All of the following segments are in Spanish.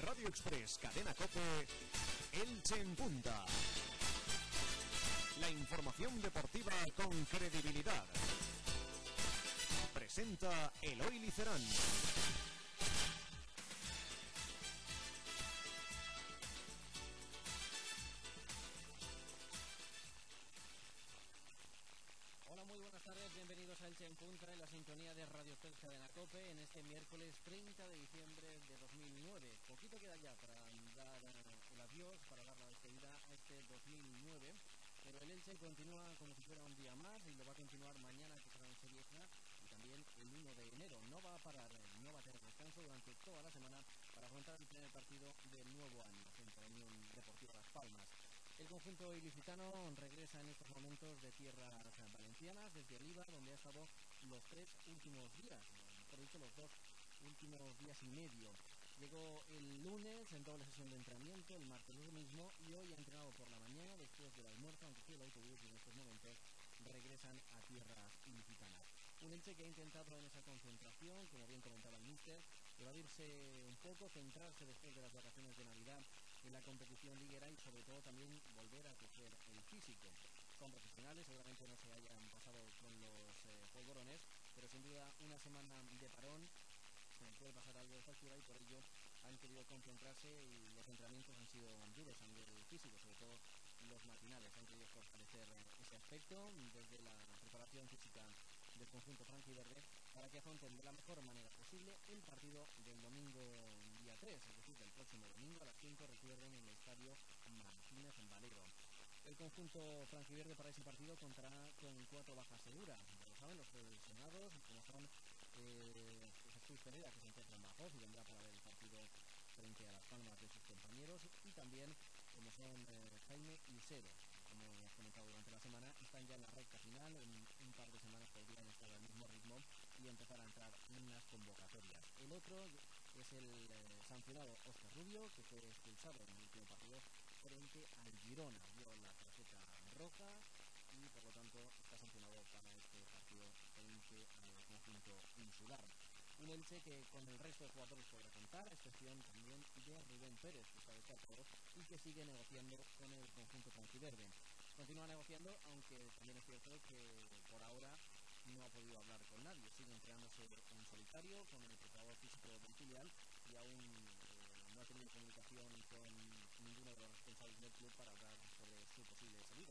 Radio Express, Cadena COPE, Elche en Punta. La información deportiva con credibilidad. Presenta Eloy Licerán. Hola, muy buenas tardes, bienvenidos a Elche en Punta en la sintonía de Radio Express Cadena COPE en este miércoles 30 de diciembre de 2009. Poquito queda ya para dar el adiós, para dar la despedida a este 2009, pero el Elche continúa como si fuera un día más y lo va a continuar mañana, que será Nochevieja, y también el 1 de enero. No va a parar, no va a tener descanso durante toda la semana para afrontar el primer partido del nuevo año frente a la Unión Deportiva Las Palmas. El conjunto ilicitano regresa en estos momentos de tierras valencianas, desde Oliva, donde ha estado los 3 últimos días, mejor dicho, los 2 últimos días y medio. Llegó el lunes en doble sesión de entrenamiento, el martes lo mismo, y hoy ha entrenado por la mañana después del almuerzo, aunque sí el autobús, y en estos momentos regresan a tierras ilicitanas. Un Elche que ha intentado en esa concentración, como bien comentaba el míster, evadirse un poco, centrarse después de las vacaciones de Navidad en la competición liguera y sobre todo también volver a coger el físico. Son profesionales, seguramente no se hayan pasado con los polvorones, pero sin duda una semana de parón puede pasar algo de factura y por ello han querido concentrarse y los entrenamientos han sido duros a nivel físico, sobre todo los matinales. Han querido fortalecer ese aspecto desde la preparación física del conjunto franjiverde para que afronten de la mejor manera posible el partido del domingo día 3, es decir, del próximo domingo a las 5, recuerden, en el estadio Martínez en Valero. El conjunto franjiverde para ese partido contará con 4 bajas seguras. Como saben, los lesionados, como son Jesús Pereira, que se encuentra en Badajoz y vendrá para ver el partido frente a Las Palmas de sus compañeros, y también como son Jaime y Cero, como hemos comentado durante la semana, están ya en la recta final. En un par de semanas podrían estar al mismo ritmo y empezar a entrar en las convocatorias. El otro es el sancionado Óscar Rubio, que fue expulsado en el último partido frente al Girona, dio la tarjeta roja y por lo tanto está sancionado para este partido frente al conjunto insular. Un Elche que con el resto de jugadores podrá contar, a excepción también de Rubén Pérez, que está destacado y que sigue negociando con el conjunto franjiverde. Continúa negociando, aunque también es cierto que por ahora no ha podido hablar con nadie. Sigue entrenándose en solitario con el preparador físico del filial y aún no ha tenido comunicación con ninguno de los responsables del club para hablar sobre su posible salida.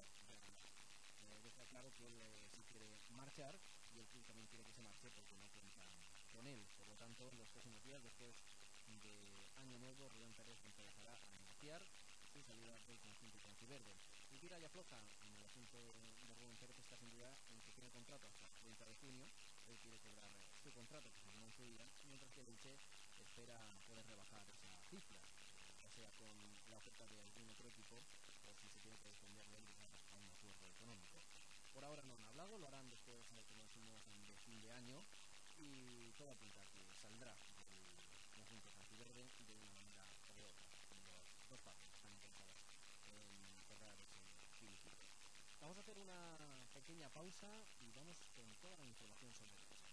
Deja claro que él sí quiere marchar y el club también quiere que se marche porque no cuenta con él. Por lo tanto, en los próximos días, después de Año Nuevo, Rubén Pérez empezará a negociar su salida del conjunto franjiverde. Y tira y afloja en el asunto de Rubén Pérez está sin duda en que tiene contrato hasta el 30 de junio. Él quiere cobrar su contrato que se firmó en su día, mientras que el Elche espera poder rebajar esa cifra, ya sea con la oferta de algún otro equipo o si se tiene que defender de él a un acuerdo económico. Por ahora no han hablado, lo harán después, como decimos, de fin de año, y todo apunta a que saldrá el conjunto franjiverde de una manera o de otra. Los dos partes están interesados en cerrar ese finiquito. Vamos a hacer una pequeña pausa y vamos con toda la información sobre eso.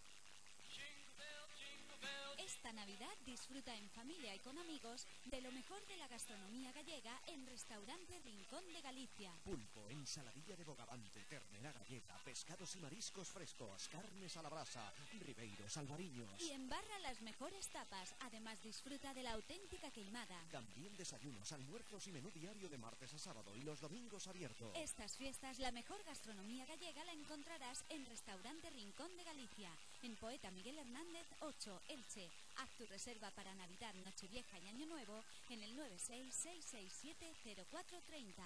Esta Navidad disfruta en familia y con amigos de lo mejor de la gastronomía gallega en Restaurante Rincón de Galicia. Pulpo, ensaladilla de bogavante, ternera gallega, pescados y mariscos frescos, carnes a la brasa, ribeiros, albariños. Y embarra las mejores tapas. Además disfruta de la auténtica queimada. También desayunos, almuerzos y menú diario de martes a sábado y los domingos abiertos. Estas fiestas, la mejor gastronomía gallega la encontrarás en Restaurante Rincón de Galicia, en Poeta Miguel Hernández 8, Elche. Haz tu reserva para Navidad, Nochevieja y Año Nuevo en el 966670430.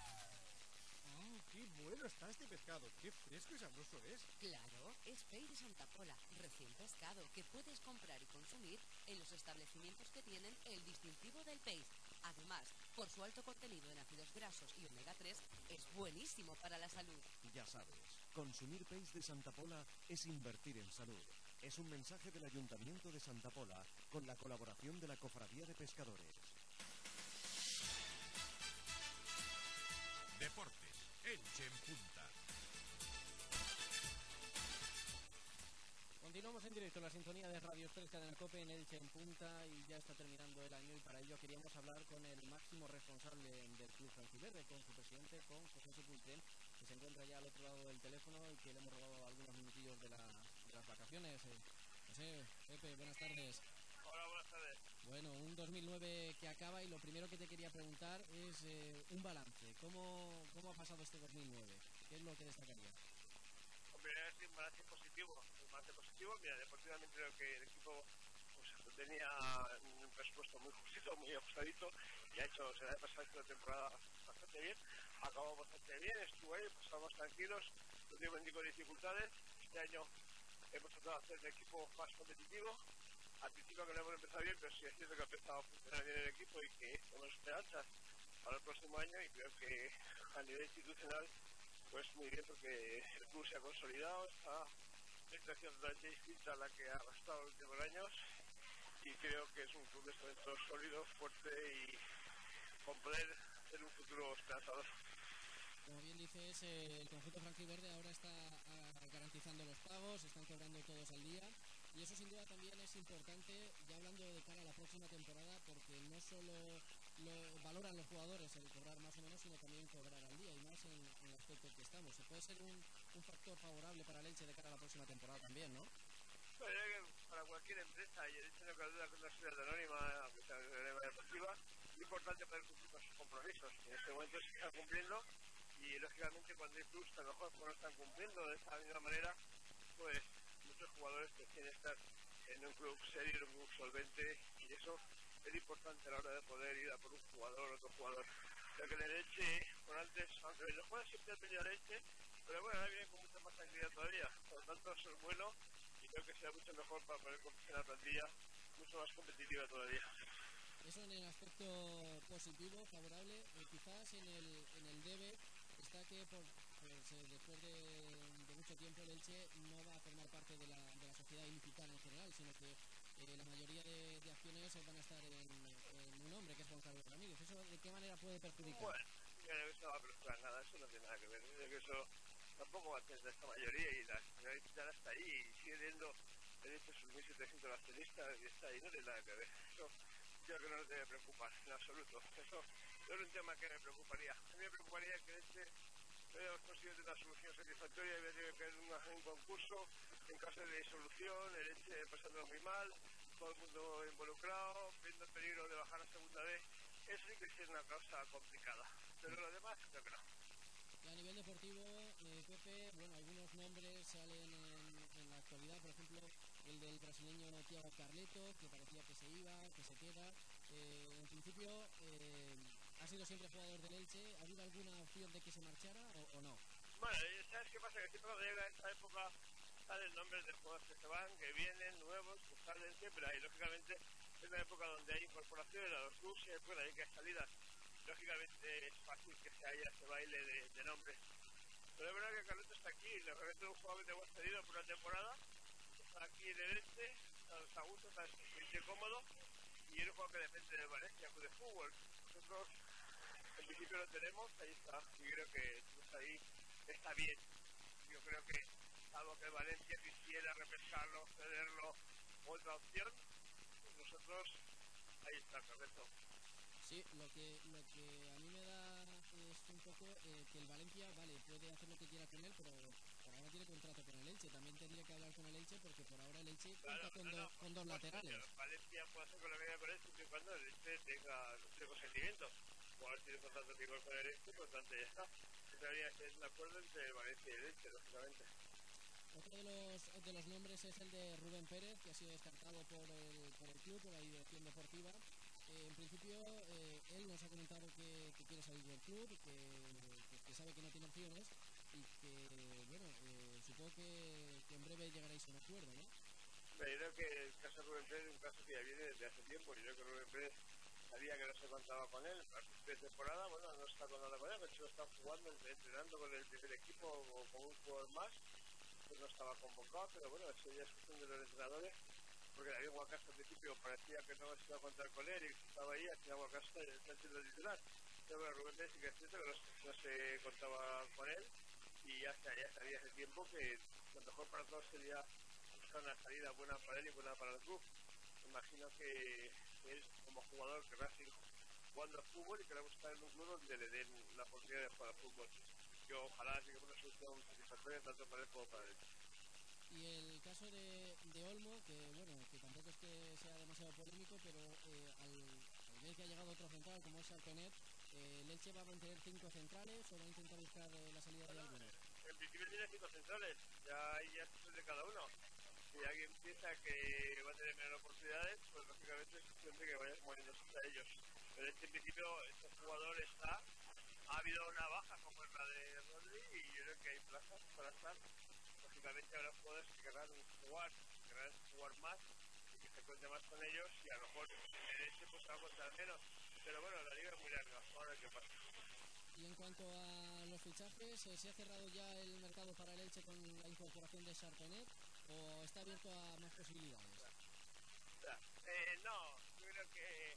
¡Qué bueno está este pescado! ¡Qué fresco y sabroso es! Claro, es pey de Santa Pola, recién pescado, que puedes comprar y consumir en los establecimientos que tienen el distintivo del peix. Además, por su alto contenido en ácidos grasos y omega 3, es buenísimo para la salud. Ya sabes, consumir peix de Santa Pola es invertir en salud. Es un mensaje del Ayuntamiento de Santa Pola con la colaboración de la Cofradía de Pescadores. Deportes, Elche en Punta. Continuamos en directo en la sintonía de Radio 3 Cadena COPE en Elche en punta y ya está terminando el año y para ello queríamos hablar con el máximo responsable del club franjiverde, con su presidente, con José Sepulcre, que se encuentra ya al otro lado del teléfono y que le hemos robado algunos minutillos de las vacaciones. José, Pepe, buenas tardes. Hola, buenas tardes. Bueno, un 2009 que acaba y lo primero que te quería preguntar es un balance. ¿Cómo ha pasado este 2009? ¿Qué es lo que destacaría? Hombre, es un balance positivo. Mira, deportivamente creo que el equipo pues, tenía un presupuesto muy justito, muy ajustadito y se ha pasado esta temporada bastante bien. Acabó bastante bien, estuvo ahí, pasamos tranquilos, no tuvimos ningún dificultades. Este año hemos tratado de hacer el equipo más competitivo. Al principio que no hemos empezado bien, pero sí es cierto que ha empezado a funcionar bien el equipo y que tenemos esperanzas para el próximo año y creo que a nivel institucional pues muy bien porque el club se ha consolidado, está una situación totalmente distinta a la que ha arrastrado los últimos años y creo que es un club de talentos sólido, fuerte y con poder ser un futuro esperanzador. Como bien dices, el conjunto franjiverde ahora está garantizando los pagos, están cobrando todos al día y eso sin duda también es importante, ya hablando de cara a la próxima temporada, porque no solo lo valoran los jugadores el cobrar más o menos, sino también cobrar al día y más en el aspecto en que estamos. Se puede ser un factor favorable para el Elche de cara a la próxima temporada también, ¿no? Bueno, para cualquier empresa, y el hecho de que duda con una sociedad anónima, aunque sea de manera deportiva, es importante poder cumplir con sus compromisos. En este momento se están cumpliendo y lógicamente cuando hay clubs que a lo mejor no están cumpliendo de esta misma manera, pues muchos jugadores que quieren estar en un club serio, en un club solvente y eso es importante a la hora de poder ir a por un jugador o otro jugador. Creo que en el Elche, por antes, aunque los jugadores siempre han tenido el Elche, pero bueno, ahora vienen con mucha más tranquilidad todavía. Por lo tanto, eso es bueno y creo que será mucho mejor para poder competir en la plantilla mucho más competitiva todavía. Eso en el aspecto positivo, favorable, quizás en el debe está que después de mucho tiempo el Elche no va a formar parte de la sociedad ilicitana en general, sino que la mayoría de acciones van a estar en un hombre que es Juan Carlos Ramírez. ¿Eso de qué manera puede perjudicar? Bueno, yo creo que eso no va a perjudicar nada, eso no tiene nada que ver. Yo creo que eso tampoco va a tener esta mayoría y la sociedad ilicitana está ahí y sigue viendo el Elche sus 1.700 accionistas y está ahí, no tiene nada que ver. Eso yo creo que no nos debe preocupar en absoluto. Eso no es un tema que me preocuparía. A mí me preocuparía que el Elche no hayamos conseguido una solución satisfactoria y había tenido que hacer un concurso en caso de disolución, el Elche pasándolo muy mal, todo el mundo involucrado, viendo el peligro de bajar a segunda vez. Eso sí que es una causa complicada, pero lo demás creo que no. Y a nivel deportivo, Pepe, bueno, algunos nombres salen en la actualidad, por ejemplo, el del brasileño Thiago Carleto, que parecía que se iba, que se queda. En principio, ¿ha sido siempre jugador del Elche? ¿Ha habido alguna opción de que se marchara o no? Bueno, ¿sabes qué pasa? Que siempre cuando llega esta época salen nombres de jugadores que se van, que vienen, nuevos, que salen siempre ahí. Lógicamente es una época donde hay incorporaciones a los clubes y después hay que hay salidas. Lógicamente es fácil que se haya ese baile de nombres. Pero es verdad que Carleto está aquí, le realmente es un jugador que te hemos cedido por una temporada, está aquí en el Elche, está a gusto, está cómodo y es un jugador que depende del Valencia, club de fútbol. Nosotros en principio lo tenemos, ahí está, y creo que pues, ahí está bien. Yo creo que salvo que Valencia quisiera repescarlo, cederlo, otra opción, pues nosotros ahí está, correcto. Sí, lo que a mí me da es un poco que el Valencia, vale, puede hacer lo que quiera con él, pero por ahora tiene contrato con el Elche. También tendría que hablar con el Elche porque por ahora el Elche cuenta con dos laterales. Valencia puede hacer con la medida con él siempre y cuando el Elche tenga consentimiento. Jugador tiene contrato con el Elche, por lo tanto ya está. Debería ser un acuerdo entre Valencia y el Elche, lógicamente. Otro de los nombres es el de Rubén Pérez, que ha sido descartado por el club, por la dirección deportiva. En principio, él nos ha comentado que quiere salir del club, que sabe que no tiene opciones y que, bueno, supongo que en breve llegaréis a un acuerdo, ¿no? Yo creo que el caso de Rubén Pérez es un caso que ya viene desde hace tiempo. Yo creo que Rubén Pérez sabía que no se contaba con él para su temporada. Bueno, no está contando con él, de hecho está jugando, entrenando con el primer equipo o con un jugador más. Pues no estaba convocado, pero bueno, eso ya es cuestión de los entrenadores. Porque David Guacasta al principio parecía que no se iba a contar con él y estaba ahí, al final Guacasta está siendo titular. Pero bueno, Rubén Pérez sí que es cierto que no se contaba con él y ya sabía hace tiempo que lo mejor para todos sería buscar sea una salida buena para él y buena para el club. Imagino que él, como jugador, querrá seguir jugando al fútbol y queremos estar en un club donde le den la oportunidad de jugar al fútbol. Yo ojalá llegue a una solución satisfactoria tanto para él como para él. Y el caso de Olmo, que bueno, que tampoco es que sea demasiado polémico, pero al ver que ha llegado otro central como es Sarpenet, ¿el Elche va a mantener 5 centrales o va a intentar buscar la salida de alguno? En principio tiene 5 centrales, ya es cuestión de cada uno. Si alguien piensa que va a tener menos oportunidades, pues lógicamente es cuestión de que vayan moviéndose a ellos. Pero en principio este jugador está, ha habido una baja como es la de Rodri y yo creo que hay plazas para estar. Lógicamente habrá jugadores que querrán jugar más y que se cuente más con ellos y a lo mejor en este pues se va a contar menos. Pero bueno, la liga es muy larga, ahora qué pasa. Y en cuanto a los fichajes, ¿se ha cerrado ya el mercado para el Elche con la incorporación de Sarpenet o está abierto a más posibilidades? No, yo creo que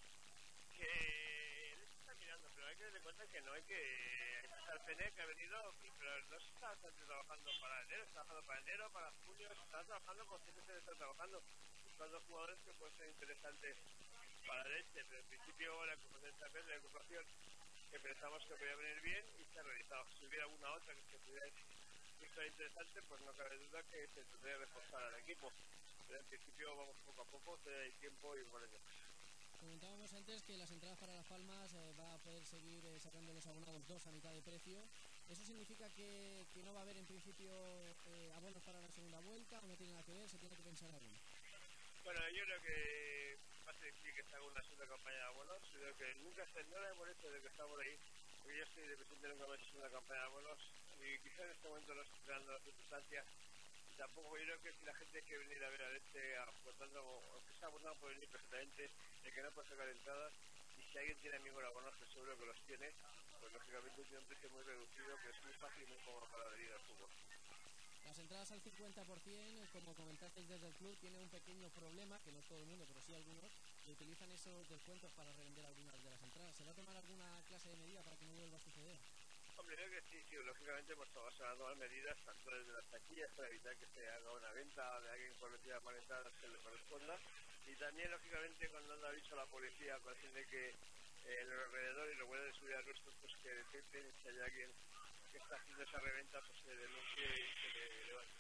él está mirando, pero hay que tener en cuenta que no hay que Sarpenet que ha venido, pero no se está trabajando para enero, está trabajando para enero, para julio, se está trabajando con gente que está trabajando, buscando jugadores que pueden ser interesantes para el Elche, pero en principio la incorporación que pensamos que podía venir bien y se ha realizado. Si hubiera alguna otra que se pudiera ser interesante, pues no cabe duda que se tendría que reforzar al equipo. Pero en principio vamos poco a poco, hay tiempo y bueno, Comentábamos antes que las entradas para Las Palmas va a poder seguir sacando los abonados 2 a mitad de precio. ¿Eso significa que no va a haber en principio abonos para la segunda vuelta o no tiene nada que ver? ¿Se tiene que pensar algo? Bueno, yo creo que va a ser difícil que se haga una segunda campaña de abonos. Creo que nunca se no le molesta de que estamos ahí, porque yo estoy de presidente nunca me he hecho una campaña de abonos y quizás en este momento no estoy dando las circunstancias. Y tampoco yo creo que si la gente quiere venir a ver a Elche aportando, o que está abonado puede venir perfectamente, el que no puede sacar entradas. Y si alguien tiene amigos de abonos, que seguro que los tiene, pues lógicamente tiene un precio muy reducido, que es muy fácil y muy cómodo para venir al fútbol. Las entradas al 50%, como comentasteis desde el club, tiene un pequeño problema, que no es todo el mundo, pero sí algunos, que utilizan esos descuentos para revender algunas de las entradas. ¿Se va a tomar alguna clase de medida para que no vuelva a suceder? Hombre, creo que sí, lógicamente hemos tomado las medidas, tanto desde las taquillas para evitar que se haga una venta de alguien por metida mal entradas que le corresponda, y también, lógicamente, cuando han aviso a la policía con el fin de que en los alrededores y los guardias de seguridad nuestros pues que detecten si hay alguien que está haciendo esa reventa, pues se denuncie y se le levante.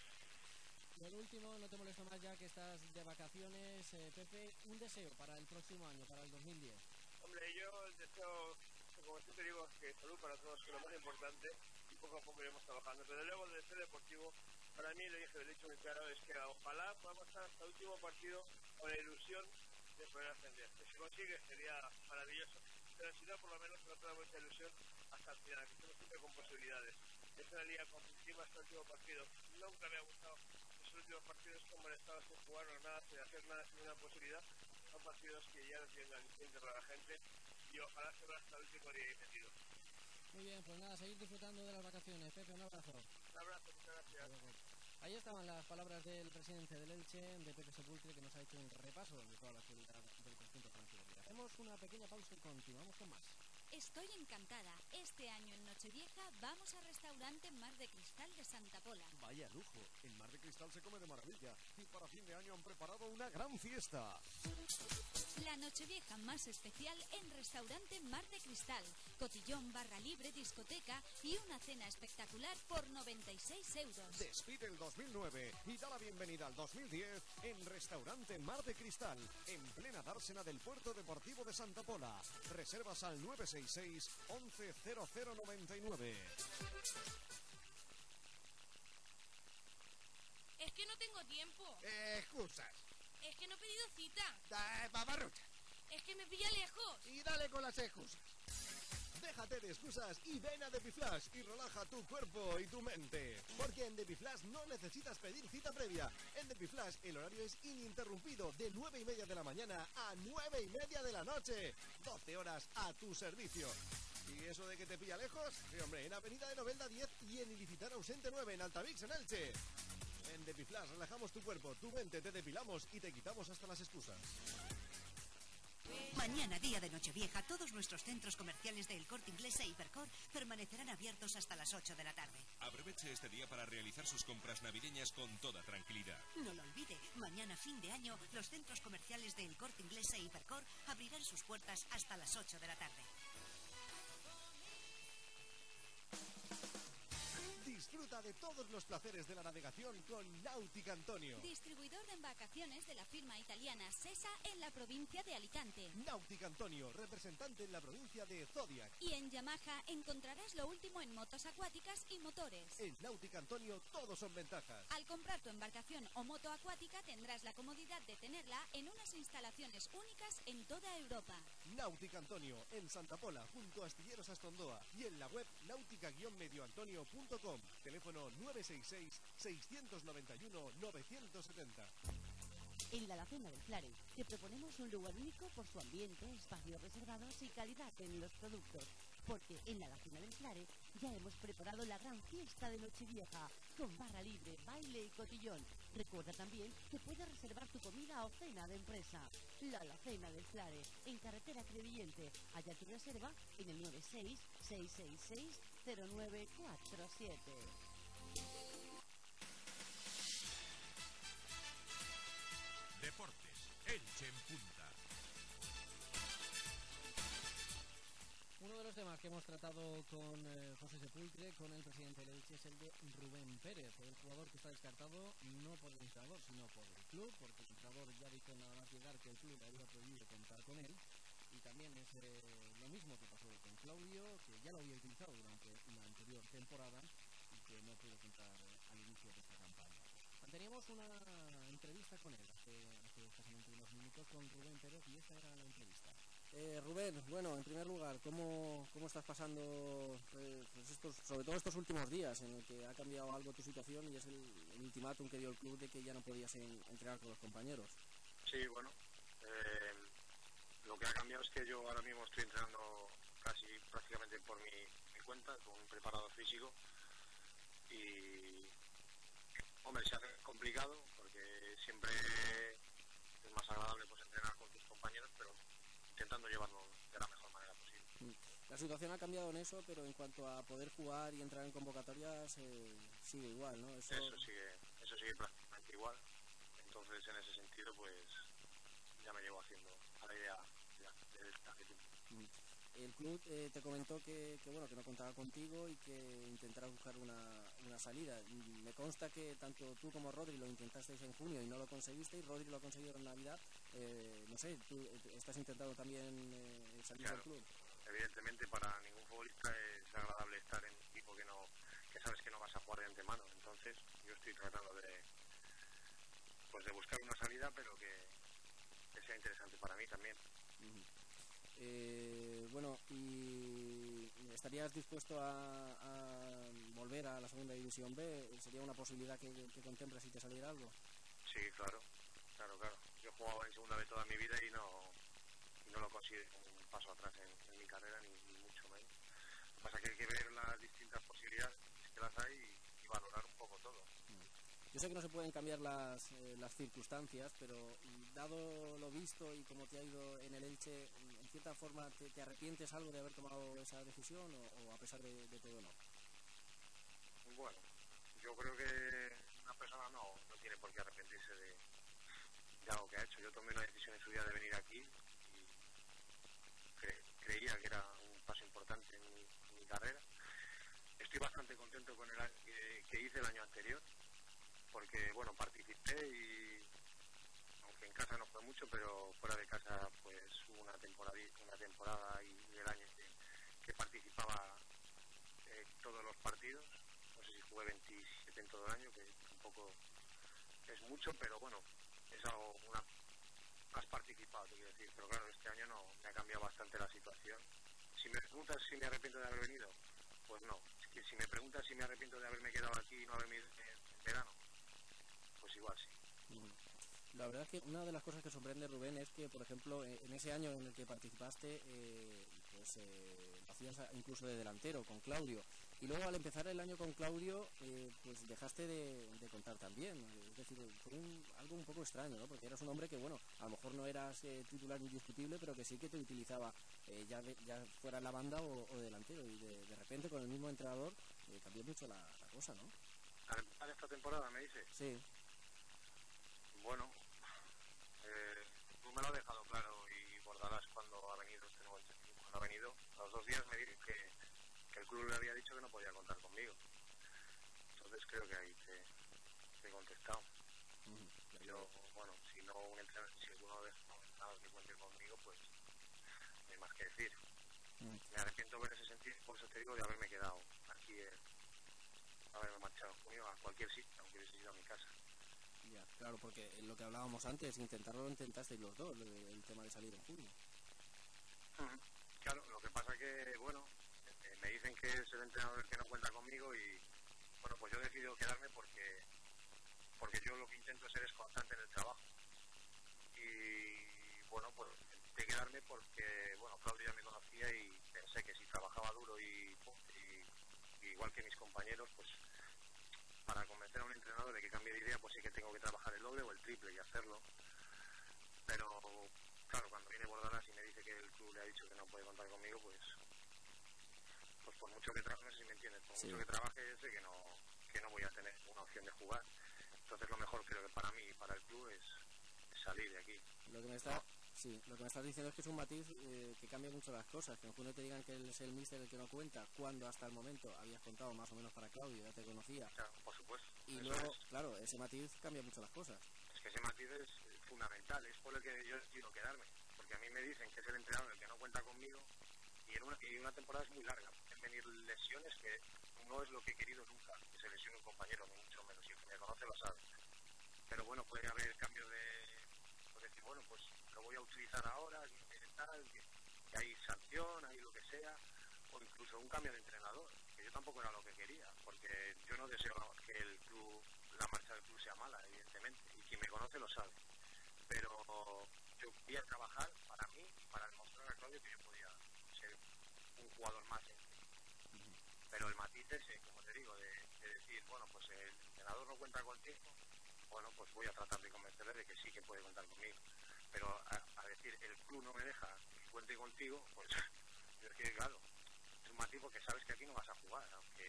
Por último, no te molesto más ya que estás de vacaciones, Pepe, un deseo para el próximo año, para el 2010. Hombre, yo el deseo, como siempre digo, que salud para todos, que es lo más importante, y poco a poco iremos trabajando. Pero luego el deseo deportivo, para mí lo he dicho muy claro, es que ojalá podamos estar hasta el último partido con la ilusión de poder ascender. Que si consigue sería maravilloso, pero si no, por lo menos no tenemos esa ilusión hasta el final, que estemos siempre con posibilidades. Es una liga competitiva hasta el último partido. Nunca me ha gustado esos últimos partidos como han estado sin jugar o nada, sin hacer nada, sin una posibilidad. Son partidos que ya no tienen la licencia para la gente y ojalá se vea hasta el último día y metido. Muy bien, pues nada, seguir disfrutando de las vacaciones. Pepe, un abrazo. Un abrazo, muchas gracias. Ahí estaban las palabras del presidente del Elche, de Pepe Sepulcre, que nos ha hecho un repaso de toda la actualidad del conjunto francés. Hacemos una pequeña pausa y continuamos con más. Estoy encantada. Este año en Nochevieja vamos al restaurante Mar de Cristal de Santa Pola. Vaya lujo, el Mar de Cristal se come de maravilla y para fin de año han preparado una gran fiesta. La Nochevieja más especial en restaurante Mar de Cristal. Cotillón, barra libre, discoteca y una cena espectacular por 96 euros. Despide el 2009 y da la bienvenida al 2010 en restaurante Mar de Cristal, en plena dársena del Puerto Deportivo de Santa Pola. Reservas al 966 11 0099. Es que no tengo tiempo. Excusas. Es que no he pedido cita. Paparrucha. Es que me pilla lejos. Y dale con las excusas. Déjate de excusas y ven a Depiflash y relaja tu cuerpo y tu mente. Porque en Depiflash no necesitas pedir cita previa. En Depiflash el horario es ininterrumpido de 9:30 de la mañana a 9:30 de la noche. 12 horas a tu servicio. ¿Y eso de que te pilla lejos? Sí, hombre, en Avenida de Novelda 10 y en Ilicitana Ausente 9 en Altavix, en Elche. En Depiflash relajamos tu cuerpo, tu mente, te depilamos y te quitamos hasta las excusas. Mañana, día de Nochevieja, todos nuestros centros comerciales de El Corte Inglés e Hipercor permanecerán abiertos hasta las 8 de la tarde. Aproveche este día para realizar sus compras navideñas con toda tranquilidad. No lo olvide, mañana fin de año, los centros comerciales de El Corte Inglés e Hipercor abrirán sus puertas hasta las 8 de la tarde. Disfruta de todos los placeres de la navegación con Náutica Antonio. Distribuidor de embarcaciones de la firma italiana Sesa en la provincia de Alicante. Náutica Antonio, representante en la provincia de Zodiac. Y en Yamaha encontrarás lo último en motos acuáticas y motores. En Náutica Antonio todos son ventajas. Al comprar tu embarcación o moto acuática tendrás la comodidad de tenerla en unas instalaciones únicas en toda Europa. Náutica Antonio, en Santa Pola, junto a Astilleros Astondoa, y en la web náutica-medioantonio.com. Teléfono 966-691-970. En la Alacena del Flare te proponemos un lugar único por su ambiente, espacios reservados y calidad en los productos. Porque en la Alacena del Flare ya hemos preparado la gran fiesta de Nochevieja, con barra libre, baile y cotillón. Recuerda también que puedes reservar tu comida o cena de empresa. La Alacena del Flare, en carretera Crevillente. Haya tu reserva en el 96-666-0947. Deportes, Elche en punta. Uno de los temas que hemos tratado con José Sepulcre, con el presidente del Elche, es el de Rubén Pérez, el jugador que está descartado no por el entrenador, sino por el club, porque el entrenador ya dijo nada más llegar que el club le había prohibido contar con él. Y también es lo mismo que pasó con Claudio, que ya lo había utilizado durante la anterior temporada y que no pudo contar al inicio de esta campaña. Teníamos una entrevista con él hace escasamente unos minutos con Rubén Pérez, y esta era la entrevista. Rubén, bueno, en primer lugar, ¿cómo estás pasando pues sobre todo estos últimos días en el que ha cambiado algo tu situación y es el ultimátum que dio el club de que ya no podías entrenar con los compañeros? Sí, bueno, lo que ha cambiado es que yo ahora mismo estoy entrenando prácticamente por mi cuenta, con un preparador físico, y hombre, se hace complicado porque siempre es más agradable pues entrenar con tus compañeros, pero intentando llevarlo de la mejor manera posible. La situación ha cambiado en eso, pero en cuanto a poder jugar y entrar en convocatorias sigue igual, ¿no? Eso sigue prácticamente igual. Entonces, en ese sentido, pues ya me llevo haciendo a la idea de hace tiempo. El club te comentó que no contaba contigo y que intentara buscar una salida. Me consta que tanto tú como Rodri lo intentasteis en junio y no lo conseguisteis. Rodri lo ha conseguido en Navidad. No sé, ¿tú estás intentando también salir del club? Evidentemente, para ningún futbolista es agradable estar en un equipo que sabes que no vas a jugar de antemano. Entonces, yo estoy tratando de buscar una salida, pero que sea interesante para mí también. Bueno, ¿y estarías dispuesto a volver a la segunda división B? ¿Sería una posibilidad que contemplas si te saliera algo? Sí, claro. Yo he jugado en segunda B toda mi vida y no lo considero un paso atrás en mi carrera, ni mucho menos. Lo que pasa es que hay que ver las distintas posibilidades que las hay y valorar un poco todo. Yo sé que no se pueden cambiar las circunstancias, pero dado lo visto y cómo te ha ido en el Elche, ¿en cierta forma te arrepientes algo de haber tomado esa decisión o a pesar de todo no? Bueno, yo creo que una persona no tiene por qué arrepentirse de algo que ha hecho. Yo tomé una decisión en su día de venir aquí y creía que era un paso importante en mi carrera. Estoy bastante contento con el año que hice el año anterior, porque bueno, participé y aunque en casa no fue mucho, pero fuera de casa pues hubo una temporada y el año que participaba todos los partidos. No sé si jugué 27 en todo el año, que tampoco es mucho, pero bueno, es algo, has participado, te quiero decir. Pero claro, este año no, me ha cambiado bastante la situación. Si me preguntas si me arrepiento de haber venido, pues no. Es que si me preguntas si me arrepiento de haberme quedado aquí y no haberme ido en verano, pues igual sí. La verdad es que una de las cosas que sorprende, Rubén, es que, por ejemplo, en ese año en el que participaste, lo hacías incluso de delantero con Claudio. Y luego al empezar el año con Claudio, pues dejaste de contar también. Es decir, fue algo un poco extraño, ¿no? Porque eras un hombre que, bueno, a lo mejor no eras titular indiscutible, pero que sí que te utilizaba ya fuera en la banda o delantero. Y de repente con el mismo entrenador cambió mucho la cosa, ¿no? Al empezar esta temporada, me dices. Sí. Bueno, tú me lo has dejado claro y Bordalás cuando ha venido este nuevo entrenador, cuando ha venido, a los 2 días me dijo que el club le había dicho que no podía contar conmigo. Entonces creo que ahí te he contestado. Yo, bueno, si alguno de los entrenadores que cuente conmigo, pues no hay más que decir. Me arrepiento en ese sentido, por eso te digo, de haberme quedado aquí, haberme marchado en junio a cualquier sitio, aunque hubiese ido a mi casa. Ya, claro, porque lo que hablábamos antes, intentarlo lo intentasteis los dos, el tema de salir en junio. Claro, lo que pasa que, bueno, me dicen que es el entrenador el que no cuenta conmigo y, bueno, pues yo he decidido quedarme porque yo lo que intento es ser constante en el trabajo. Y, bueno, pues intenté quedarme porque, bueno, Claudio ya me conocía y pensé que si trabajaba duro y igual que mis compañeros, pues para convencer a un entrenador de que cambie de idea, pues sí que tengo que trabajar el doble o el triple y hacerlo. Pero, claro, cuando viene Bordalás y me dice que el club le ha dicho que no puede contar conmigo, pues por mucho que trabaje, no sé si me entiendes, por mucho que trabaje, sé que no voy a tener una opción de jugar. Entonces lo mejor creo que para mí y para el club es salir de aquí. Lo que me estás diciendo es que es un matiz que cambia mucho las cosas, que en junio te digan que él es el míster el que no cuenta, cuando hasta el momento habías contado más o menos para Claudio, ya te conocía. Claro, por supuesto. Y luego, claro, ese matiz cambia mucho las cosas. Es que ese matiz es fundamental, es por el que yo quiero quedarme, porque a mí me dicen que es el entrenador el que no cuenta conmigo y una temporada es muy larga, pueden venir lesiones que no es lo que he querido nunca, que se lesione un compañero, ni mucho menos, y el que me conoce lo sabe. Pero bueno, puede haber cambios pues decir, bueno, pues lo voy a utilizar ahora, que hay sanción, hay lo que sea, o incluso un cambio de entrenador, que yo tampoco era lo que quería, porque yo no deseo que la marcha del club sea mala, evidentemente, y quien me conoce lo sabe. Pero yo voy a trabajar para mí y para demostrar a Claudio que yo podía ser un jugador más. Pero el matiz ese, como te digo, de decir, bueno, pues el entrenador no cuenta contigo, bueno, pues voy a tratar de convencerle de que sí que puede contar conmigo. Pero a decir, el club no me deja que cuente contigo, pues es que, claro, es un matiz porque sabes que aquí no vas a jugar,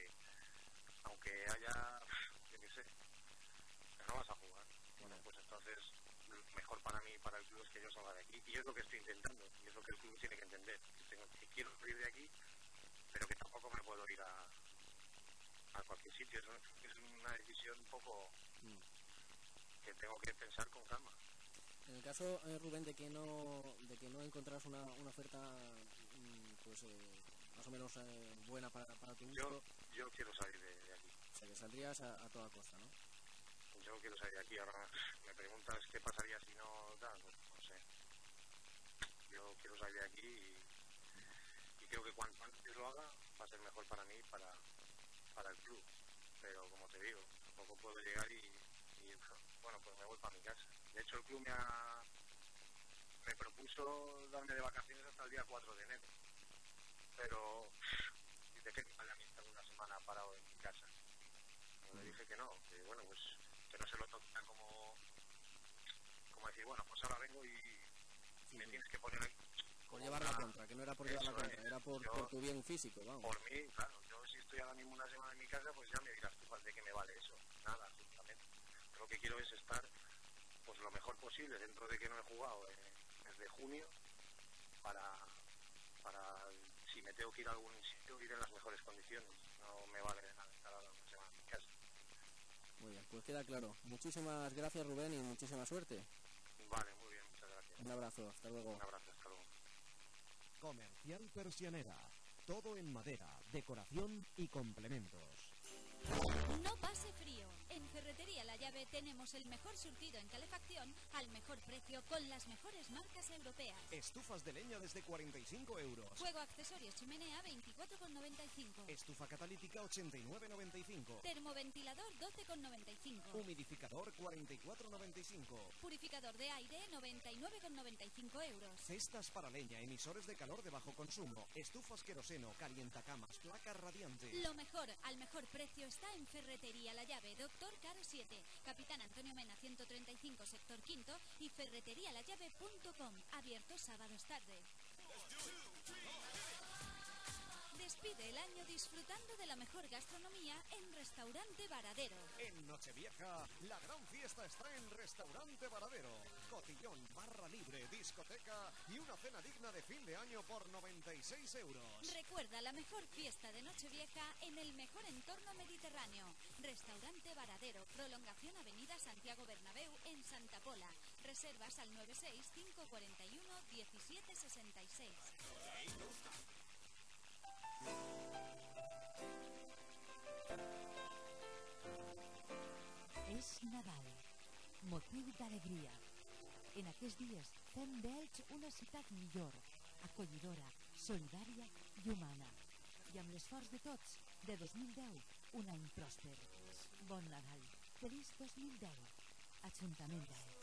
aunque haya, yo qué sé, que no vas a jugar. Bueno, pues entonces lo mejor para mí y para el club es que yo salga de aquí, y es lo que estoy intentando, y es lo que el club tiene que entender, que quiero salir de aquí, pero que tampoco me puedo ir a cualquier sitio. Es una decisión un poco que tengo que pensar con calma. En el caso, Rubén, de que no encontraras una oferta pues más o menos buena para tu gusto, yo quiero salir de aquí. O sea, que saldrías a toda costa, ¿no? Yo quiero salir de aquí. Ahora me preguntas qué pasaría si no tal, pues no sé. Yo quiero salir de aquí y creo que cuanto antes lo haga va a ser mejor para mí y para el club. Pero como te digo, tampoco puedo llegar y bueno, pues me voy para mi casa. De hecho, el club me propuso darme de vacaciones hasta el día 4 de enero. Pero dice que a mí estar una semana parado en mi casa. Le dije que no, que bueno, pues que no se lo toca como decir, bueno, pues ahora vengo y me tienes que poner ahí. Por llevar la contra, que no era por llevar la contra, era por tu bien físico, vamos. Por mí, claro, yo si estoy ahora mismo una semana en mi casa, pues ya me dirás tú de qué me vale eso. Nada, absolutamente. Lo que quiero es estar pues lo mejor posible dentro de que no he jugado desde junio para si me tengo que ir a algún sitio ir en las mejores condiciones. No me vale de nada estar ahora una semana en mi casa. Muy bien, pues queda claro. Muchísimas gracias, Rubén, y muchísima suerte. Vale, muy bien, muchas gracias. Un abrazo, hasta luego. Un abrazo, hasta luego. Comercial Persianera. Todo en madera, decoración y complementos. No pase frío. En Ferretería La Llave tenemos el mejor surtido en calefacción al mejor precio con las mejores marcas europeas. Estufas de leña desde 45 euros. Fuego accesorios chimenea 24,95. Estufa catalítica 89,95. Termoventilador 12,95. Humidificador 44,95. Purificador de aire 99,95 euros. Cestas para leña, emisores de calor de bajo consumo, estufas queroseno, calientacamas, placas radiantes. Lo mejor al mejor precio está en Ferretería La Llave, Doctor Caro 7, Capitán Antonio Mena 135, sector quinto y ferreterialallave.com, abierto sábados tarde. Despide el año disfrutando de la mejor gastronomía en Restaurante Varadero. En Nochevieja, la gran fiesta está en Restaurante Varadero. Cotillón, barra libre, discoteca y una cena digna de fin de año por 96 euros. Recuerda la mejor fiesta de Nochevieja en el mejor entorno mediterráneo. Restaurante Varadero, prolongación Avenida Santiago Bernabéu en Santa Pola. Reservas al 96 541 1766. És Nadal, motiu d'alegria. En aquests dies fem d'Elx una ciutat millor, acollidora, solidària i humana. I amb l'esforç de tots, de 2010, un any pròsper. Bon Nadal. Feliç 2010. Ajuntament d'Elx.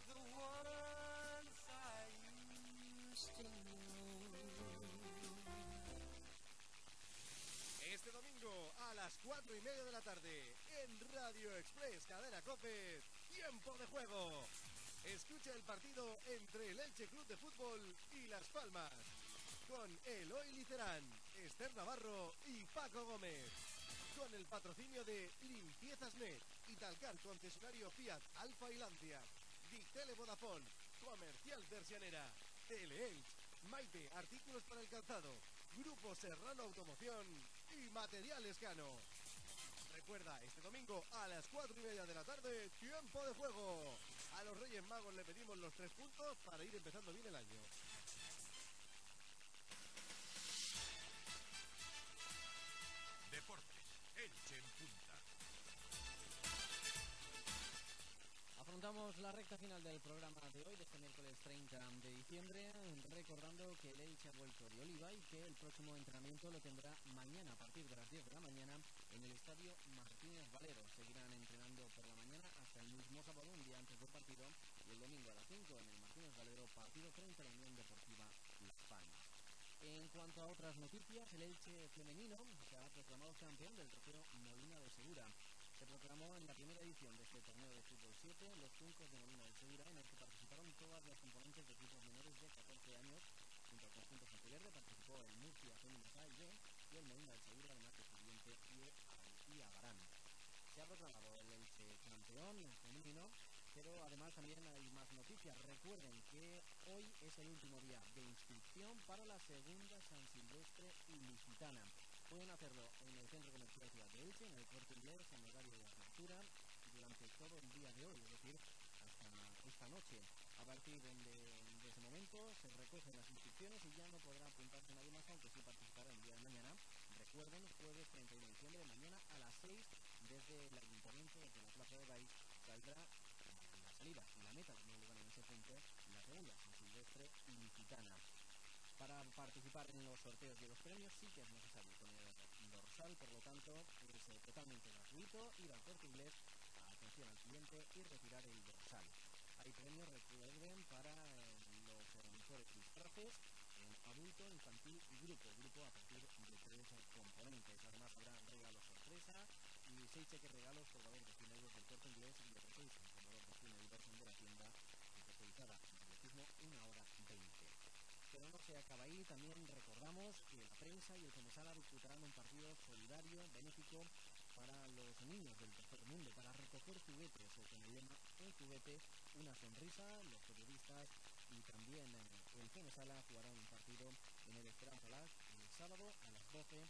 Este domingo a las 4:30 de la tarde en Radio Express Cadena COPE, Tiempo de Juego. Escucha el partido entre el Elche Club de Fútbol y Las Palmas con Eloy Licerán, Esther Navarro y Paco Gómez. Con el patrocinio de Limpiezas Net, Italcar concesionario Fiat Alfa y Lancia, Dictele Vodafone, Comercial Persianera, Teleelch, Maite Artículos para el Calzado, Grupo Serrano Automoción y Materiales Cano. Recuerda, este domingo a las 4:30 de la tarde, Tiempo de Juego. A los Reyes Magos le pedimos los 3 puntos para ir empezando bien el año. Deportes, Elche en punta. Afrontamos la recta final del programa de hoy, de este miércoles 30 de diciembre, recordando que el Elche ha vuelto de Oliva y que el próximo entrenamiento lo tendrá mañana a partir de las 10 de la mañana en el estadio Martínez Valero. Seguirán entrenando por la mañana hasta el mismo sábado, un día antes del partido, y el domingo a las 5 en el Martínez Valero, partido frente a la Unión Deportiva Las Palmas. En cuanto a otras noticias, el Elche femenino se ha proclamado campeón del trofeo Molina de Segura. Se proclamó en la primera edición de este torneo de fútbol 7 los Juncos de Molina de Segura, en el que participaron todas las componentes de equipos menores de 14 años. Junto al conjunto Santiverde participó el Murcia Féminas A y B y el Molina de Segura, además de Estudiante y Abarán. Se ha proclamado el Elche campeón femenino, pero además también hay más noticias. Recuerden que hoy es el último día de inscripción para la segunda San Silvestre ilicitana. Pueden hacerlo en el Centro Comercial Ciudad de Elche, en el Corte Inglés, en horario de apertura, durante todo el día de hoy, es decir, hasta esta noche. A partir de ese momento se recogen las inscripciones y ya no podrá apuntarse nadie más, aunque sí participará el día de mañana. Recuerden, jueves 31 de diciembre, mañana a las 6, desde el Ayuntamiento, desde la Plaza de Baix, saldrá la salida y la meta, también lugar en ese punto, la segunda San Silvestre ilicitana. Para participar en los sorteos de los premios sí que es necesario poner dorsal, por lo tanto es totalmente gratuito ir al Corte Inglés, a atención al cliente y retirar el dorsal. Hay premios, recuerden, para los mejores disfraces en adulto, infantil y grupo a partir de 3 componentes. Además habrá regalos sorpresa y 6 cheques regalos por valor de 100 euros del Corte Inglés y otros 6 por valor de 100 euros de la tienda especializada en atletismo, 1h20. Pero no se acaba ahí, también recordamos que la prensa y el Femesala disputarán un partido solidario, benéfico, para los niños del tercer mundo, para recoger juguetes, con el lema Un juguete, una sonrisa. Los periodistas y también el Femesala jugarán un partido en el Esperanza Las el sábado a las 12.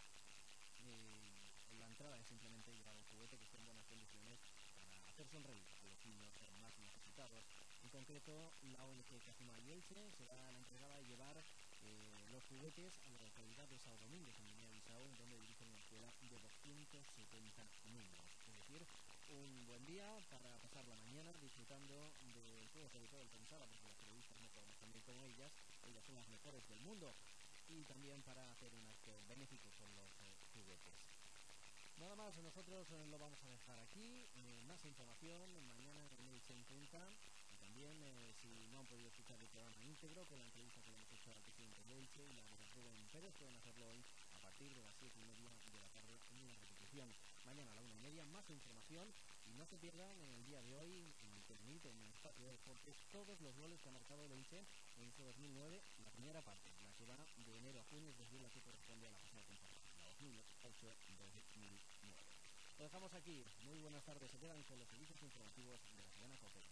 La entrada es simplemente llevar un juguete que esté en buenas condiciones para hacer sonreír a los niños más necesitados. En concreto, la ONG Cazuma y Elche será la encargada de llevar los juguetes a la localidad de Sao Domínguez, en Guinea Bissau, Sestao, donde dirige una escuela de 270 niños. Es decir, un buen día para pasar la mañana disfrutando del juego, sobre todo del Pensala, porque los periodistas no podemos también como ellas son las mejores del mundo, y también para hacer un acto benéfico con los juguetes. Nada más, nosotros lo vamos a dejar aquí. Más información mañana en Elche en Punta. Y también, si no han podido escuchar el programa íntegro, que la entrevista que le hemos hecho al presidente de Elche y la de Rubén Pérez, pueden hacerlo hoy a partir de las 7:30 de la tarde en una repetición. Mañana a la 1:30 más información, y no se pierdan en el día de hoy, en el Telenito, en el espacio de deportes, todos los goles que ha marcado el Elche en este 2009, la primera parte, la que va de enero a junio, es decir, la que corresponde a la pasada temporada, la 2008-2009. Lo dejamos aquí. Muy buenas tardes. Se quedan con los servicios informativos de la cadena COPE.